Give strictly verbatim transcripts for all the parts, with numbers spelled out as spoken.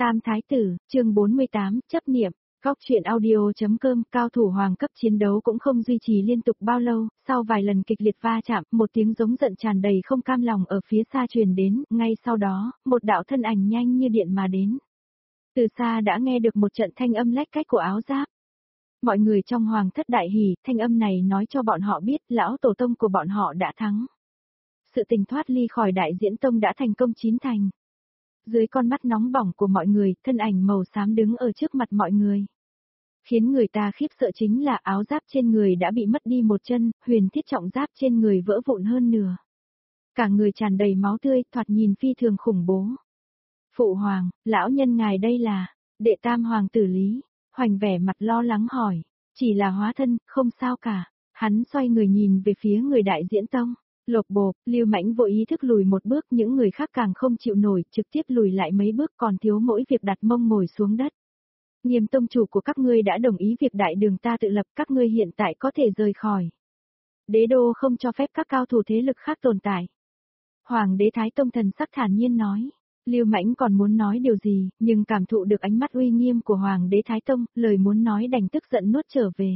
Tam Thái Tử, chương bốn mươi tám, chấp niệm. Góc truyện audio.com, cao thủ hoàng cấp chiến đấu cũng không duy trì liên tục bao lâu, sau vài lần kịch liệt va chạm, một tiếng giống giận tràn đầy không cam lòng ở phía xa truyền đến, ngay sau đó, một đạo thân ảnh nhanh như điện mà đến. Từ xa đã nghe được một trận thanh âm lách cách của áo giáp. Mọi người trong hoàng thất đại hỉ, thanh âm này nói cho bọn họ biết, lão tổ tông của bọn họ đã thắng. Sự tình thoát ly khỏi đại diễn tông đã thành công chín thành. Dưới con mắt nóng bỏng của mọi người, thân ảnh màu xám đứng ở trước mặt mọi người. Khiến người ta khiếp sợ chính là áo giáp trên người đã bị mất đi một chân, huyền thiết trọng giáp trên người vỡ vụn hơn nửa. Cả người tràn đầy máu tươi, thoạt nhìn phi thường khủng bố. Phụ hoàng, lão nhân ngài đây là, đệ tam hoàng tử Lý, Hoành vẻ mặt lo lắng hỏi, chỉ là hóa thân, không sao cả. Hắn xoay người nhìn về phía người đại diễn tông. Lột bộp, Lưu Mãnh vô ý thức lùi một bước, những người khác càng không chịu nổi, trực tiếp lùi lại mấy bước, còn thiếu mỗi việc đặt mông ngồi xuống đất. Nghiêm tông chủ của các ngươi đã đồng ý việc đại đường ta tự lập, các ngươi hiện tại có thể rời khỏi. Đế đô không cho phép các cao thủ thế lực khác tồn tại. Hoàng đế Thái Tông thần sắc thản nhiên nói. Lưu Mãnh còn muốn nói điều gì, nhưng cảm thụ được ánh mắt uy nghiêm của Hoàng đế Thái Tông, lời muốn nói đành tức giận nuốt trở về.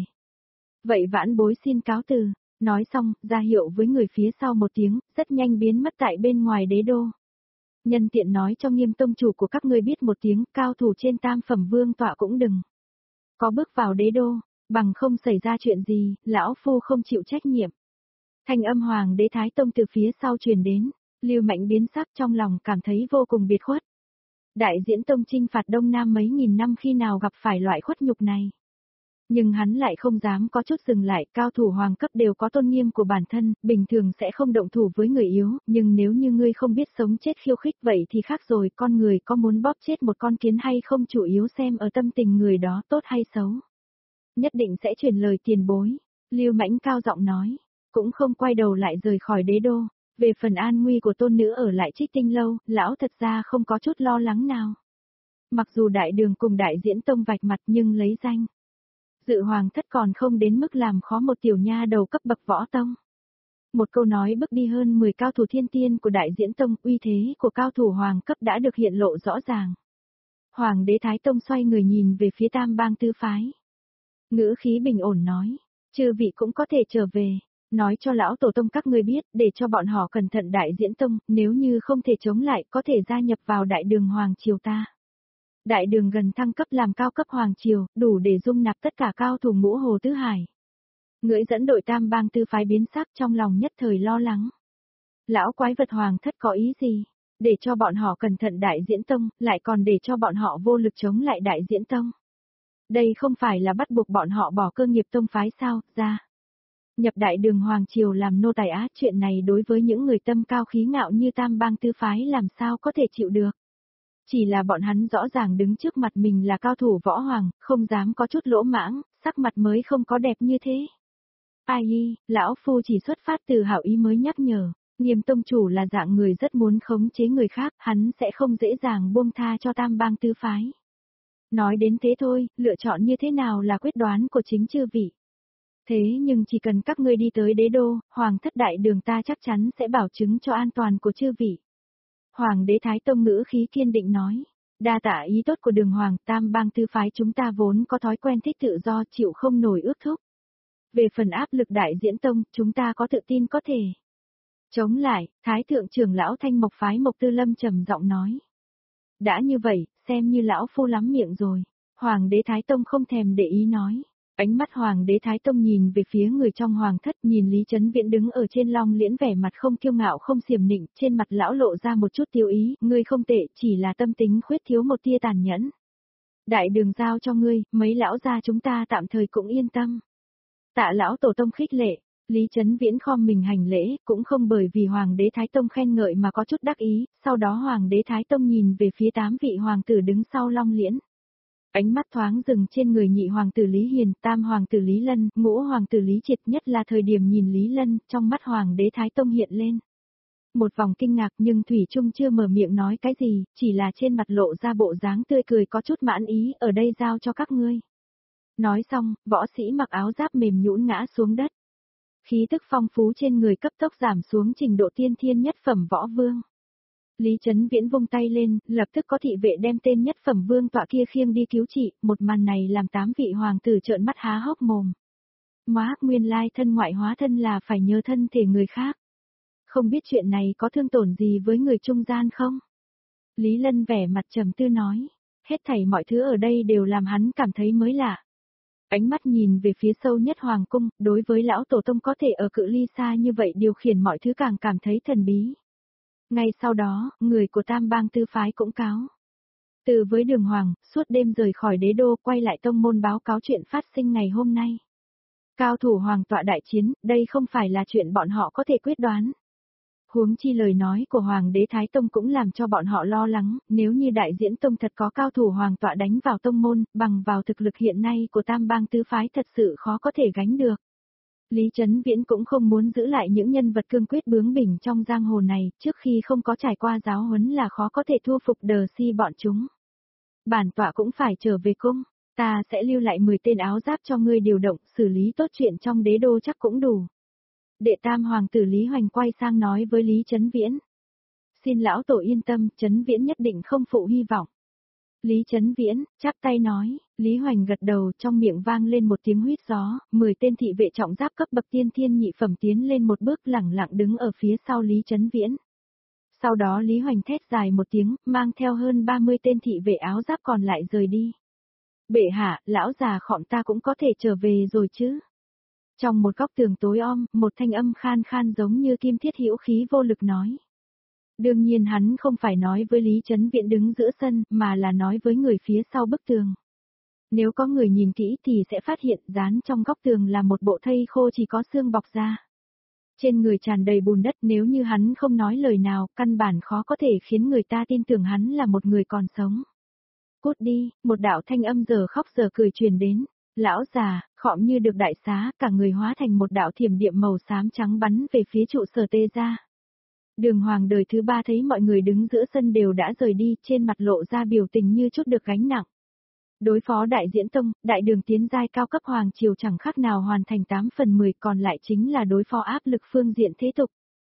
Vậy vãn bối xin cáo từ. Nói xong, ra hiệu với người phía sau một tiếng, rất nhanh biến mất tại bên ngoài đế đô. Nhân tiện nói cho Nghiêm tông chủ của các ngươi biết một tiếng, cao thủ trên tam phẩm vương tọa cũng đừng có bước vào đế đô, bằng không xảy ra chuyện gì, lão phu không chịu trách nhiệm. Thanh âm Hoàng đế Thái Tông từ phía sau truyền đến, Lưu Mãnh biến sắc trong lòng cảm thấy vô cùng biệt khuất. Đại diễn tông chinh phạt Đông Nam mấy nghìn năm khi nào gặp phải loại khuất nhục này. Nhưng hắn lại không dám có chút dừng lại, cao thủ hoàng cấp đều có tôn nghiêm của bản thân, bình thường sẽ không động thủ với người yếu, nhưng nếu như ngươi không biết sống chết khiêu khích vậy thì khác rồi, con người có muốn bóp chết một con kiến hay không chủ yếu xem ở tâm tình người đó tốt hay xấu. Nhất định sẽ truyền lời tiền bối, Lưu Mãnh cao giọng nói, cũng không quay đầu lại rời khỏi đế đô. Về phần an nguy của tôn nữ ở lại Trích Tinh lâu, lão thật ra không có chút lo lắng nào. Mặc dù đại đường cùng đại diễn tông vạch mặt nhưng lấy danh dự hoàng thất còn không đến mức làm khó một tiểu nha đầu cấp bậc võ tông. Một câu nói bước đi hơn mười cao thủ thiên tiên của đại diễn tông, uy thế của cao thủ hoàng cấp đã được hiện lộ rõ ràng. Hoàng đế Thái Tông xoay người nhìn về phía tam bang tứ phái. Ngữ khí bình ổn nói, chư vị cũng có thể trở về, nói cho lão tổ tông các ngươi biết, để cho bọn họ cẩn thận đại diễn tông, nếu như không thể chống lại có thể gia nhập vào đại đường hoàng triều ta. Đại đường gần thăng cấp làm cao cấp hoàng triều, đủ để dung nạp tất cả cao thủ ngũ hồ tứ hải. Ngưỡi dẫn đội tam bang tư phái biến sắc trong lòng nhất thời lo lắng. Lão quái vật hoàng thất có ý gì? Để cho bọn họ cẩn thận đại diễn tông, lại còn để cho bọn họ vô lực chống lại đại diễn tông. Đây không phải là bắt buộc bọn họ bỏ cơ nghiệp tông phái sao, ra. Nhập đại đường hoàng triều làm nô tài á, chuyện này đối với những người tâm cao khí ngạo như tam bang tư phái làm sao có thể chịu được. Chỉ là bọn hắn rõ ràng đứng trước mặt mình là cao thủ võ hoàng, không dám có chút lỗ mãng, sắc mặt mới không có đẹp như thế. Ai hi, lão phu chỉ xuất phát từ hảo ý mới nhắc nhở, Nghiêm tông chủ là dạng người rất muốn khống chế người khác, hắn sẽ không dễ dàng buông tha cho tam bang tư phái. Nói đến thế thôi, lựa chọn như thế nào là quyết đoán của chính chư vị. Thế nhưng chỉ cần các ngươi đi tới đế đô, hoàng thất đại đường ta chắc chắn sẽ bảo chứng cho an toàn của chư vị. Hoàng đế Thái Tông ngữ khí kiên định nói, đa tạ ý tốt của đường hoàng, tam bang tư phái chúng ta vốn có thói quen thích tự do, chịu không nổi ước thúc. Về phần áp lực đại diễn tông, chúng ta có tự tin có thể chống lại. Thái thượng trưởng lão Thanh Mộc phái Mộc Tư Lâm trầm giọng nói. Đã như vậy, xem như lão phu lắm miệng rồi. Hoàng đế Thái Tông không thèm để ý nói. Ánh mắt Hoàng đế Thái Tông nhìn về phía người trong hoàng thất, nhìn Lý Chấn Viễn đứng ở trên long liễn vẻ mặt không kiêu ngạo không xiểm nịnh, trên mặt lão lộ ra một chút tiêu ý, ngươi không tệ, chỉ là tâm tính khuyết thiếu một tia tàn nhẫn. Đại đường giao cho ngươi, mấy lão gia chúng ta tạm thời cũng yên tâm. Tạ lão tổ tông khích lệ, Lý Chấn Viễn khom mình hành lễ, cũng không bởi vì Hoàng đế Thái Tông khen ngợi mà có chút đắc ý, sau đó Hoàng đế Thái Tông nhìn về phía tám vị hoàng tử đứng sau long liễn. Ánh mắt thoáng dừng trên người nhị hoàng tử Lý Hiền, tam hoàng tử Lý Lân, ngũ hoàng tử Lý Triệt, nhất là thời điểm nhìn Lý Lân, trong mắt Hoàng đế Thái Tông hiện lên một vòng kinh ngạc, nhưng thủy chung chưa mở miệng nói cái gì, chỉ là trên mặt lộ ra bộ dáng tươi cười có chút mãn ý, ở đây giao cho các ngươi. Nói xong, võ sĩ mặc áo giáp mềm nhũn ngã xuống đất. Khí tức phong phú trên người cấp tốc giảm xuống trình độ tiên thiên nhất phẩm võ vương. Lý Chấn Viễn vung tay lên, lập tức có thị vệ đem tên nhất phẩm vương tọa kia khiêng đi cứu trị, một màn này làm tám vị hoàng tử trợn mắt há hốc mồm. Móa, nguyên lai thân ngoại hóa thân là phải nhờ thân thể người khác. Không biết chuyện này có thương tổn gì với người trung gian không? Lý Lân vẻ mặt trầm tư nói, hết thảy mọi thứ ở đây đều làm hắn cảm thấy mới lạ. Ánh mắt nhìn về phía sâu nhất hoàng cung, đối với lão tổ tông có thể ở cự ly xa như vậy điều khiển mọi thứ càng cảm thấy thần bí. Ngay sau đó, người của Tam Bang Tư Phái cũng cáo. Từ với Đường Hoàng, suốt đêm rời khỏi đế đô quay lại tông môn báo cáo chuyện phát sinh ngày hôm nay. Cao thủ hoàng tọa đại chiến, đây không phải là chuyện bọn họ có thể quyết đoán. Huống chi lời nói của Hoàng đế Thái Tông cũng làm cho bọn họ lo lắng, nếu như đại diễn tông thật có cao thủ hoàng tọa đánh vào tông môn, bằng vào thực lực hiện nay của Tam Bang Tứ Phái thật sự khó có thể gánh được. Lý Chấn Viễn cũng không muốn giữ lại những nhân vật cương quyết bướng bỉnh trong giang hồ này, trước khi không có trải qua giáo huấn là khó có thể thu phục đờ si bọn chúng. Bản tọa cũng phải trở về cung, ta sẽ lưu lại mười tên áo giáp cho ngươi điều động, xử lý tốt chuyện trong đế đô chắc cũng đủ. Đệ tam hoàng tử Lý Hoành quay sang nói với Lý Chấn Viễn. Xin lão tổ yên tâm, Chấn Viễn nhất định không phụ hy vọng. Lý Chấn Viễn, chắp tay nói, Lý Hoành gật đầu, trong miệng vang lên một tiếng huýt gió, mười tên thị vệ trọng giáp cấp bậc tiên thiên nhị phẩm tiến lên một bước lẳng lặng đứng ở phía sau Lý Chấn Viễn. Sau đó Lý Hoành thét dài một tiếng, mang theo hơn ba mươi tên thị vệ áo giáp còn lại rời đi. Bệ hạ, lão già khọm ta cũng có thể trở về rồi chứ. Trong một góc tường tối om, một thanh âm khan khan giống như kim thiết hữu khí vô lực nói. Đương nhiên hắn không phải nói với Lý Chấn Viễn đứng giữa sân, mà là nói với người phía sau bức tường. Nếu có người nhìn kỹ thì sẽ phát hiện dán trong góc tường là một bộ thây khô chỉ có xương bọc ra. Trên người tràn đầy bùn đất, nếu như hắn không nói lời nào, căn bản khó có thể khiến người ta tin tưởng hắn là một người còn sống. Cút đi, một đạo thanh âm giờ khóc giờ cười truyền đến. Lão già, khọm như được đại xá, cả người hóa thành một đạo thiểm điện màu xám trắng bắn về phía trụ sở Tê gia. Đường Hoàng đời thứ ba thấy mọi người đứng giữa sân đều đã rời đi, trên mặt lộ ra biểu tình như chút được gánh nặng. Đối phó đại diễn tông, đại đường tiến giai cao cấp hoàng triều chẳng khác nào hoàn thành tám phần mười, còn lại chính là đối phó áp lực phương diện thế tục.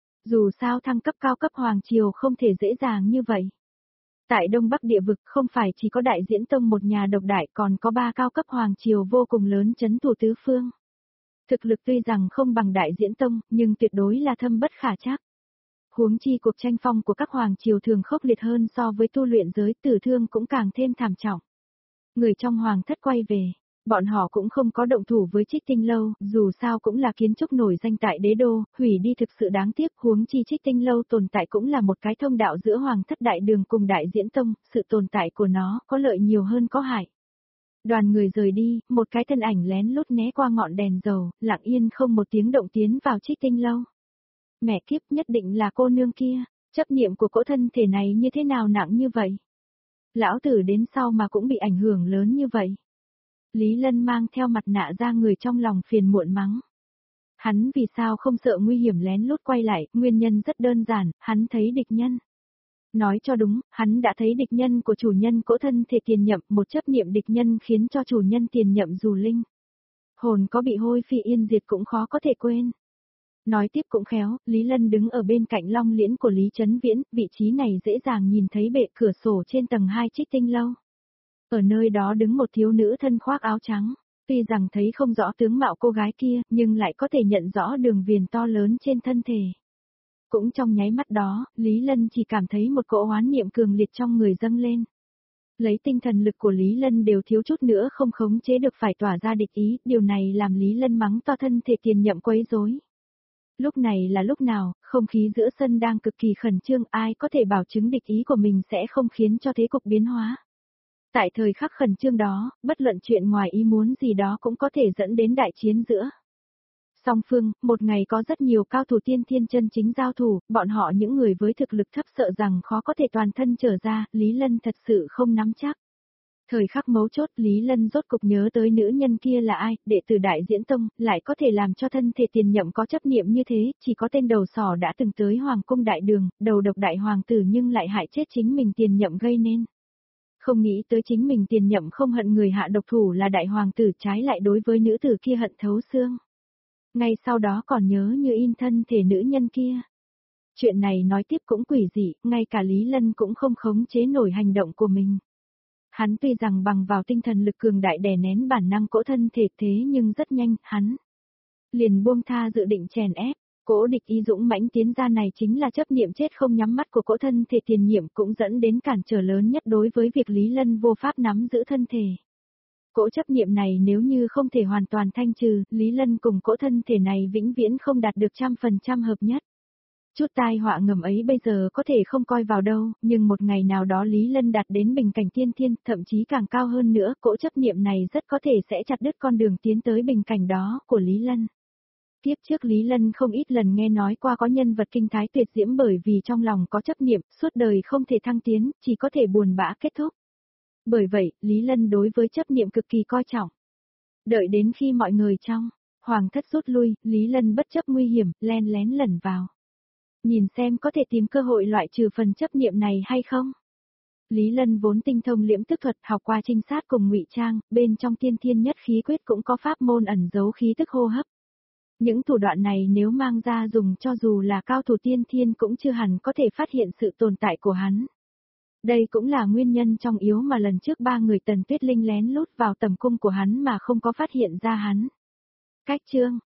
Dù sao thăng cấp cao cấp hoàng triều không thể dễ dàng như vậy. Tại Đông Bắc địa vực không phải chỉ có đại diễn tông một nhà độc đại, còn có ba cao cấp hoàng triều vô cùng lớn chấn thủ tứ phương. Thực lực tuy rằng không bằng đại diễn tông, nhưng tuyệt đối là thâm bất khả trắc. Huống chi cuộc tranh phong của các hoàng triều thường khốc liệt hơn so với tu luyện giới, tử thương cũng càng thêm thảm trọng. Người trong hoàng thất quay về, bọn họ cũng không có động thủ với Trích Tinh Lâu, dù sao cũng là kiến trúc nổi danh tại đế đô, hủy đi thực sự đáng tiếc, huống chi Trích Tinh Lâu tồn tại cũng là một cái thông đạo giữa hoàng thất đại đường cùng đại diễn tông, sự tồn tại của nó có lợi nhiều hơn có hại. Đoàn người rời đi, một cái thân ảnh lén lút né qua ngọn đèn dầu, lặng yên không một tiếng động tiến vào Trích Tinh Lâu. Mẹ kiếp, nhất định là cô nương kia, chấp niệm của cỗ thân thể này như thế nào nặng như vậy? Lão tử đến sau mà cũng bị ảnh hưởng lớn như vậy. Lý Lân mang theo mặt nạ ra, người trong lòng phiền muộn mắng. Hắn vì sao không sợ nguy hiểm lén lút quay lại, nguyên nhân rất đơn giản, hắn thấy địch nhân. Nói cho đúng, hắn đã thấy địch nhân của chủ nhân cỗ thân thể tiền nhậm, một chấp niệm địch nhân khiến cho chủ nhân tiền nhậm dù linh. Hồn có bị hôi phi yên diệt cũng khó có thể quên. Nói tiếp cũng khéo, Lý Lân đứng ở bên cạnh long liễn của Lý Chấn Viễn, vị trí này dễ dàng nhìn thấy bệ cửa sổ trên tầng hai Trích Tinh Lâu. Ở nơi đó đứng một thiếu nữ thân khoác áo trắng, tuy rằng thấy không rõ tướng mạo cô gái kia, nhưng lại có thể nhận rõ đường viền to lớn trên thân thể. Cũng trong nháy mắt đó, Lý Lân chỉ cảm thấy một cỗ oán niệm cường liệt trong người dâng lên. Lấy tinh thần lực của Lý Lân đều thiếu chút nữa không khống chế được phải tỏa ra địch ý, điều này làm Lý Lân mắng to thân thể tiền nhậm quấy rối. Lúc này là lúc nào, không khí giữa sân đang cực kỳ khẩn trương, ai có thể bảo chứng địch ý của mình sẽ không khiến cho thế cục biến hóa. Tại thời khắc khẩn trương đó, bất luận chuyện ngoài ý muốn gì đó cũng có thể dẫn đến đại chiến giữa. Song phương, một ngày có rất nhiều cao thủ tiên thiên chân chính giao thủ, bọn họ những người với thực lực thấp sợ rằng khó có thể toàn thân trở ra, Lý Lân thật sự không nắm chắc. Thời khắc mấu chốt, Lý Lân rốt cục nhớ tới nữ nhân kia là ai, đệ tử đại diễn tông, lại có thể làm cho thân thể tiền nhậm có chấp niệm như thế, chỉ có tên đầu sỏ đã từng tới hoàng cung đại đường, đầu độc đại hoàng tử nhưng lại hại chết chính mình tiền nhậm gây nên. Không nghĩ tới chính mình tiền nhậm không hận người hạ độc thủ là đại hoàng tử, trái lại đối với nữ tử kia hận thấu xương. Ngay sau đó còn nhớ như in thân thể nữ nhân kia. Chuyện này nói tiếp cũng quỷ dị, ngay cả Lý Lân cũng không khống chế nổi hành động của mình. Hắn tuy rằng bằng vào tinh thần lực cường đại đè nén bản năng cỗ thân thể thế nhưng rất nhanh, hắn liền buông tha dự định chèn ép. Cỗ địch y dũng mãnh tiến ra này chính là chấp niệm chết không nhắm mắt của cỗ thân thể tiền nhiệm, cũng dẫn đến cản trở lớn nhất đối với việc Lý Lân vô pháp nắm giữ thân thể. Cỗ chấp niệm này nếu như không thể hoàn toàn thanh trừ, Lý Lân cùng cỗ thân thể này vĩnh viễn không đạt được trăm phần trăm hợp nhất. Chút tai họa ngầm ấy bây giờ có thể không coi vào đâu, nhưng một ngày nào đó Lý Lân đạt đến bình cảnh tiên thiên, thậm chí càng cao hơn nữa, cỗ chấp niệm này rất có thể sẽ chặt đứt con đường tiến tới bình cảnh đó của Lý Lân. Tiếp trước Lý Lân không ít lần nghe nói qua có nhân vật kinh thái tuyệt diễm bởi vì trong lòng có chấp niệm, suốt đời không thể thăng tiến, chỉ có thể buồn bã kết thúc. Bởi vậy, Lý Lân đối với chấp niệm cực kỳ coi trọng. Đợi đến khi mọi người trong hoàng thất rút lui, Lý Lân bất chấp nguy hiểm, len lén lẩn vào. Nhìn xem có thể tìm cơ hội loại trừ phần chấp niệm này hay không. Lý Lân vốn tinh thông liễm tức thuật, học qua trinh sát cùng ngụy trang, bên trong tiên thiên nhất khí quyết cũng có pháp môn ẩn giấu khí tức hô hấp. Những thủ đoạn này nếu mang ra dùng cho dù là cao thủ tiên thiên cũng chưa hẳn có thể phát hiện sự tồn tại của hắn. Đây cũng là nguyên nhân trong yếu mà lần trước ba người Tần Tuyết Linh lén lút vào tầm cung của hắn mà không có phát hiện ra hắn. Cách chương